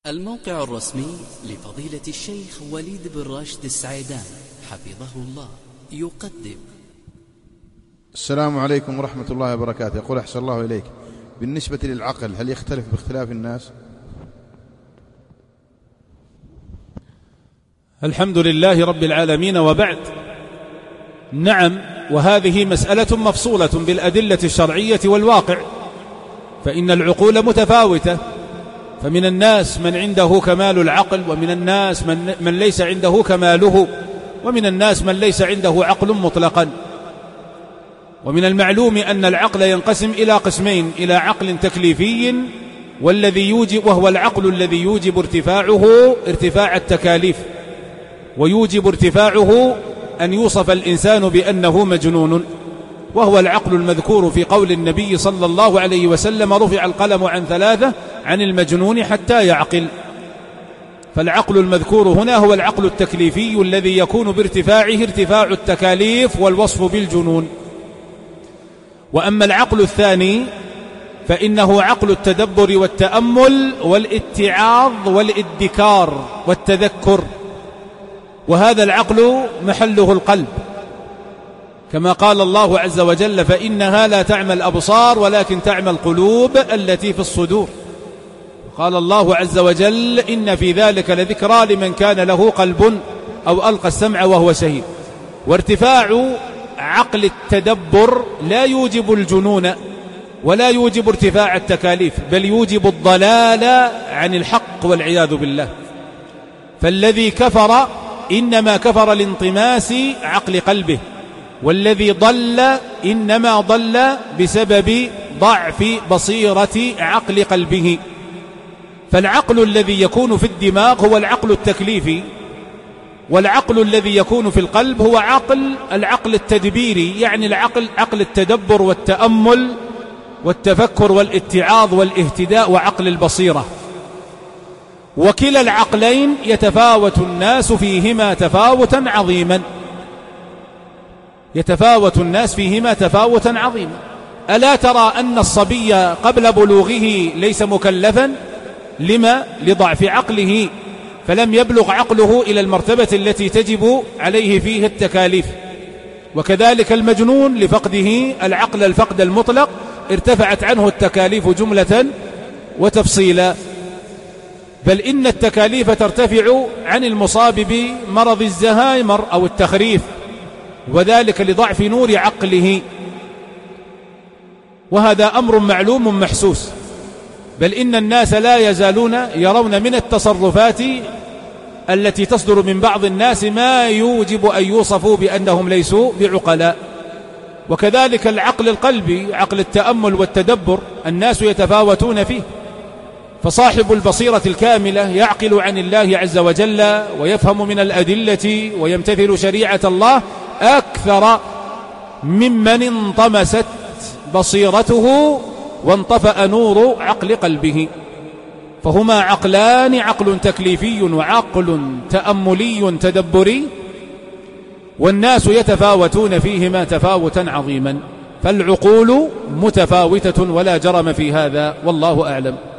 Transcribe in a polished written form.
الموقع الرسمي لفضيلة الشيخ وليد بن راشد السعيدان حفظه الله يقدم. السلام عليكم ورحمة الله وبركاته. يقول أحسن الله إليك، بالنسبة للعقل هل يختلف باختلاف الناس؟ الحمد لله رب العالمين، وبعد. نعم، وهذه مسألة مفصولة بالأدلة الشرعية والواقع، فإن العقول متفاوتة، فمن الناس من عنده كمال العقل، ومن الناس من ليس عنده كماله، ومن الناس من ليس عنده عقل مطلقا. ومن المعلوم أن العقل ينقسم إلى قسمين: إلى عقل تكليفي وهو العقل الذي يوجب ارتفاع التكاليف، ويوجب ارتفاعه أن يوصف الإنسان بأنه مجنون، وهو العقل المذكور في قول النبي صلى الله عليه وسلم: رفع القلم عن ثلاثة، عن المجنون حتى يعقل. فالعقل المذكور هنا هو العقل التكليفي الذي يكون بارتفاعه ارتفاع التكاليف والوصف بالجنون. وأما العقل الثاني فإنه عقل التدبر والتأمل والاتعاظ والادكار والتذكر، وهذا العقل محله القلب، كما قال الله عز وجل: فإنها لا تعمى الأبصار ولكن تعمى القلوب التي في الصدور. قال الله عز وجل: إن في ذلك لذكرى لمن كان له قلب أو ألقى السمع وهو شهيد. وارتفاع عقل التدبر لا يوجب الجنون ولا يوجب ارتفاع التكاليف، بل يوجب الضلال عن الحق والعياذ بالله. فالذي كفر إنما كفر لانطماس عقل قلبه، والذي ضل إنما ضل بسبب ضعف بصيرة عقل قلبه. فالعقل الذي يكون في الدماغ هو العقل التكليفي، والعقل الذي يكون في القلب هو العقل التدبيري، يعني عقل التدبر والتأمل والتفكر والاتعاظ والاهتداء وعقل البصيرة. وكلا العقلين يتفاوت الناس فيهما تفاوتا عظيما، ألا ترى أن الصبي قبل بلوغه ليس مكلفا؟ لما؟ لضعف عقله، فلم يبلغ عقله إلى المرتبة التي تجب عليه فيه التكاليف. وكذلك المجنون لفقده العقل الفقد المطلق ارتفعت عنه التكاليف جملة وتفصيلا، بل إن التكاليف ترتفع عن المصاب بمرض الزهايمر أو التخريف، وذلك لضعف نور عقله، وهذا أمر معلوم محسوس. بل إن الناس لا يزالون يرون من التصرفات التي تصدر من بعض الناس ما يوجب أن يوصفوا بأنهم ليسوا بعقلاء. وكذلك العقل القلبي، عقل التأمل والتدبر، الناس يتفاوتون فيه، فصاحب البصيرة الكاملة يعقل عن الله عز وجل ويفهم من الأدلة ويمتثل شريعة الله أكثر ممن انطمست بصيرته وانطفأ نور عقل قلبه. فهما عقلان: عقل تكليفي وعقل تأملي تدبري، والناس يتفاوتون فيهما تفاوتا عظيما. فالعقول متفاوتة ولا جرم في هذا، والله أعلم.